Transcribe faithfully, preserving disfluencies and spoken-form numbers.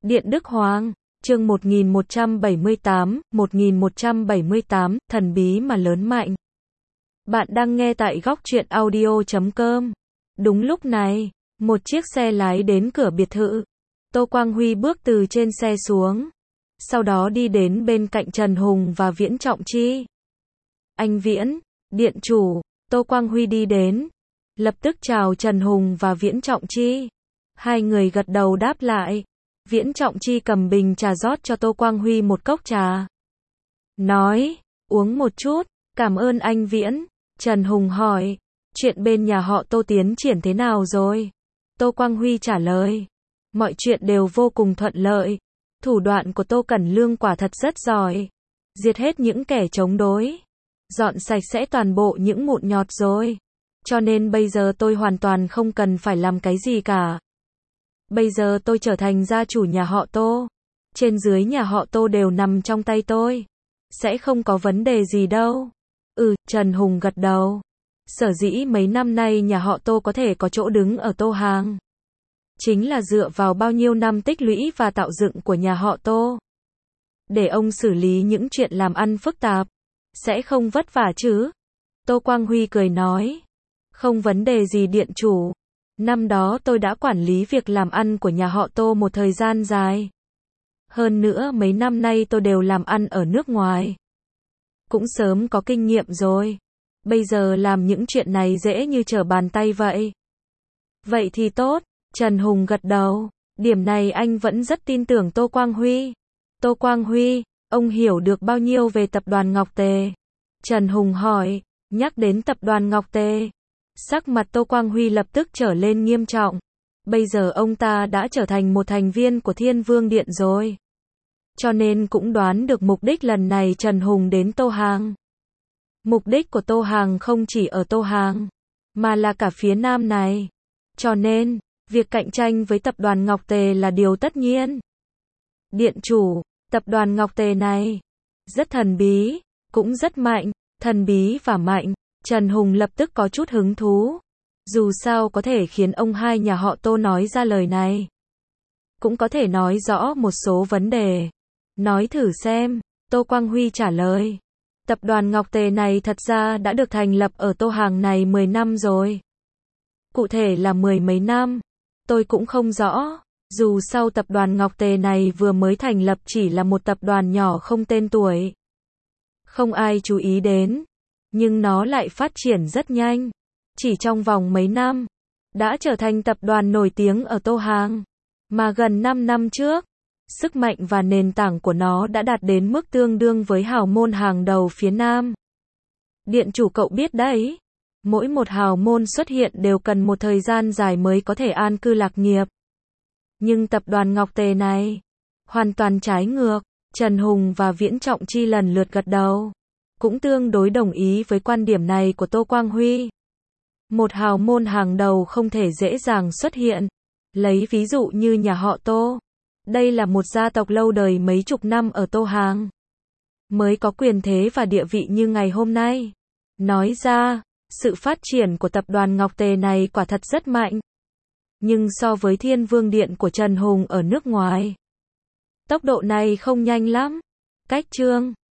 Điện Đức Hoàng, chương một nghìn một trăm bảy mươi tám, một nghìn một trăm bảy mươi tám, thần bí mà lớn mạnh. Bạn đang nghe tại góc truyện audio chấm com. Đúng lúc này, một chiếc xe lái đến cửa biệt thự. Tô Quang Huy bước từ trên xe xuống, sau đó đi đến bên cạnh Trần Hùng và Viễn Trọng Chi. Anh Viễn, điện chủ. Tô Quang Huy đi đến, lập tức chào Trần Hùng và Viễn Trọng Chi. Hai người gật đầu đáp lại. Viễn Trọng Chi cầm bình trà rót cho Tô Quang Huy một cốc trà. Nói, uống một chút, cảm ơn anh Viễn. Trần Hùng hỏi, chuyện bên nhà họ Tô tiến triển thế nào rồi? Tô Quang Huy trả lời, mọi chuyện đều vô cùng thuận lợi. Thủ đoạn của Tô Cẩn Lương quả thật rất giỏi. Diệt hết những kẻ chống đối. Dọn sạch sẽ toàn bộ những mụn nhọt rồi. Cho nên bây giờ tôi hoàn toàn không cần phải làm cái gì cả. Bây giờ tôi trở thành gia chủ nhà họ Tô. Trên dưới nhà họ Tô đều nằm trong tay tôi. Sẽ không có vấn đề gì đâu. Ừ, Trần Hùng gật đầu. Sở dĩ mấy năm nay nhà họ Tô có thể có chỗ đứng ở Tô Hàng, chính là dựa vào bao nhiêu năm tích lũy và tạo dựng của nhà họ Tô. Để ông xử lý những chuyện làm ăn phức tạp, sẽ không vất vả chứ? Tô Quang Huy cười nói. Không vấn đề gì điện chủ. Năm đó tôi đã quản lý việc làm ăn của nhà họ Tô một thời gian dài. Hơn nữa mấy năm nay tôi đều làm ăn ở nước ngoài. Cũng sớm có kinh nghiệm rồi. Bây giờ làm những chuyện này dễ như trở bàn tay vậy. Vậy thì tốt, Trần Hùng gật đầu. Điểm này anh vẫn rất tin tưởng Tô Quang Huy. Tô Quang Huy, ông hiểu được bao nhiêu về tập đoàn Ngọc Tề? Trần Hùng hỏi. Nhắc đến tập đoàn Ngọc Tề, sắc mặt Tô Quang Huy lập tức trở lên nghiêm trọng. Bây giờ ông ta đã trở thành một thành viên của Thiên Vương Điện rồi. Cho nên cũng đoán được mục đích lần này Trần Hùng đến Tô Hàng. Mục đích của Tô Hàng không chỉ ở Tô Hàng, mà là cả phía Nam này. Cho nên, việc cạnh tranh với tập đoàn Ngọc Tề là điều tất nhiên. Điện chủ, tập đoàn Ngọc Tề này, rất thần bí, cũng rất mạnh. Thần bí và mạnh. Trần Hùng lập tức có chút hứng thú. Dù sao có thể khiến ông hai nhà họ Tô nói ra lời này. Cũng có thể nói rõ một số vấn đề. Nói thử xem. Tô Quang Huy trả lời. Tập đoàn Ngọc Tề này thật ra đã được thành lập ở Tô Hàng này mười năm rồi. Cụ thể là mười mấy năm. Tôi cũng không rõ. Dù sao tập đoàn Ngọc Tề này vừa mới thành lập chỉ là một tập đoàn nhỏ không tên tuổi. Không ai chú ý đến. Nhưng nó lại phát triển rất nhanh. Chỉ trong vòng mấy năm, đã trở thành tập đoàn nổi tiếng ở Tô Hàng. Mà gần năm năm trước, sức mạnh và nền tảng của nó đã đạt đến mức tương đương với hào môn hàng đầu phía Nam. Điện chủ cậu biết đấy. Mỗi một hào môn xuất hiện đều cần một thời gian dài mới có thể an cư lạc nghiệp. Nhưng tập đoàn Ngọc Tề này, hoàn toàn trái ngược. Trần Hùng và Viễn Trọng Chi lần lượt gật đầu. Cũng tương đối đồng ý với quan điểm này của Tô Quang Huy. Một hào môn hàng đầu không thể dễ dàng xuất hiện. Lấy ví dụ như nhà họ Tô. Đây là một gia tộc lâu đời mấy chục năm ở Tô Hàng. Mới có quyền thế và địa vị như ngày hôm nay. Nói ra, sự phát triển của tập đoàn Ngọc Tề này quả thật rất mạnh. Nhưng so với Thiên Vương Điện của Trần Hùng ở nước ngoài, tốc độ này không nhanh lắm. Cách chương